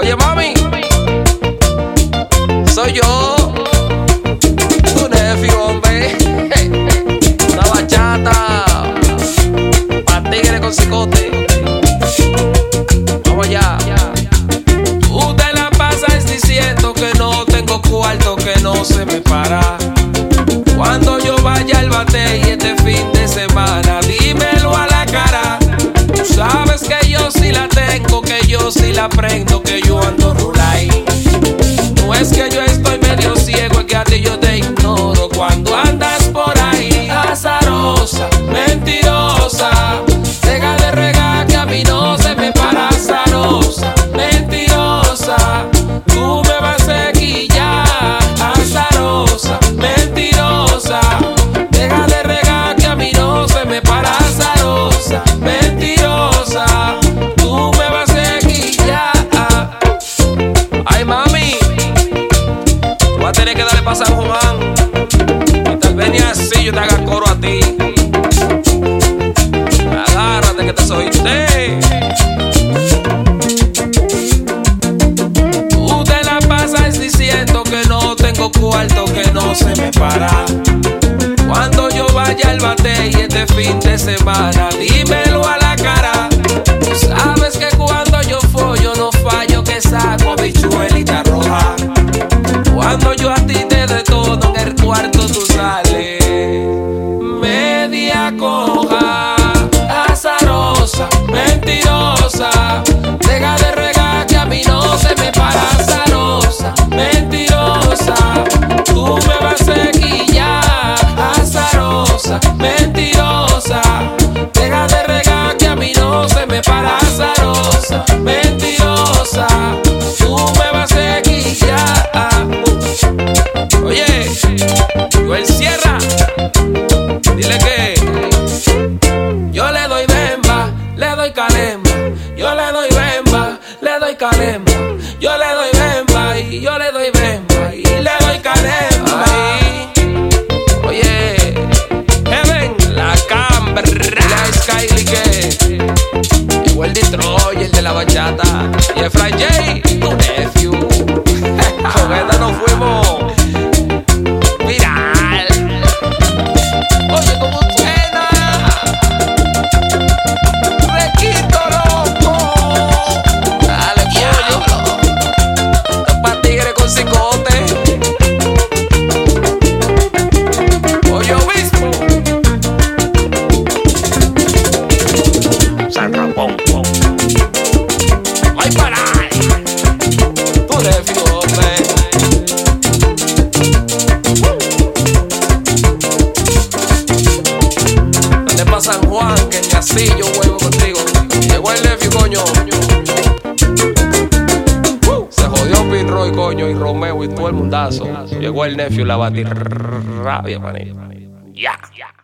Oye, mami, soy yo, tu nephew, hombre. Una bachata pa' tigre con cicote. Vamos allá. Tú te la pasas diciendo que no tengo cuarto, que no se me para. Cuando yo vaya al bate y este fin de semana, dímelo a la cara. Tú sabes que yo sí la tengo, que yo sí la prendo, que yo ando rulay. No es que yo estoy medio ciego, es que a ti yo te ignoro cuando andas por ahí. Azarosa, mentirosa, deja de regar que a mí no se me para. Azarosa, mentirosa, tú me vas a quillar. Azarosa, mentirosa, deja de regar que a mí no se me para. Azarosa, mentirosa, tú me vas a quillar. Ay, mami, tú vas a tener que darle pa' San Juan y tal vez ni así yo te haga coro a ti. Agárrate que te solté. Tú te la pasas diciendo que no tengo cuarto, que no se me para. Cuando yo vaya al bate y este fin de semana, dímelo a la cara. Tú sabes que cuando yo follo no fallo, que saco bichuelita roja. Cuando yo a ti te detono en el cuarto, tú sales media coja. Azarosa, mentirosa, deja de regar que a mí no se me para. Azarosa, mentirosa, tú me vas a quillar. Azarosa, mentirosa, deja de regar que a mí no se me para. Azarosa, mentirosa, tú me vas a quillar. Oye, Joel Sierra, dile que yo le doy bemba, le doy calemba. Yo le doy bemba, le doy calemba. Yo le doy bemba y yo le doy bemba y le doy calemba. Ay, oye, Heaven, la Cambra, la Skyly que llegó el Detroit, el de la bachata, y el Fry J, tu nephew. Con esta nos fuimos viral. Oye, ¿cómo suena? Requito loco. Dale, pollo. Esto es pa' tigre con cicote. Oye, obispo. San Ramón. Ay, para. Tu nephew, hombre. Dale pa' San Juan, que ni así yo juego contigo. Llegó el nephew, coño. Se jodió Pinroy, coño, y Romeo y todo el mundazo. Llegó el nephew, la batirrabia, manito. Ya.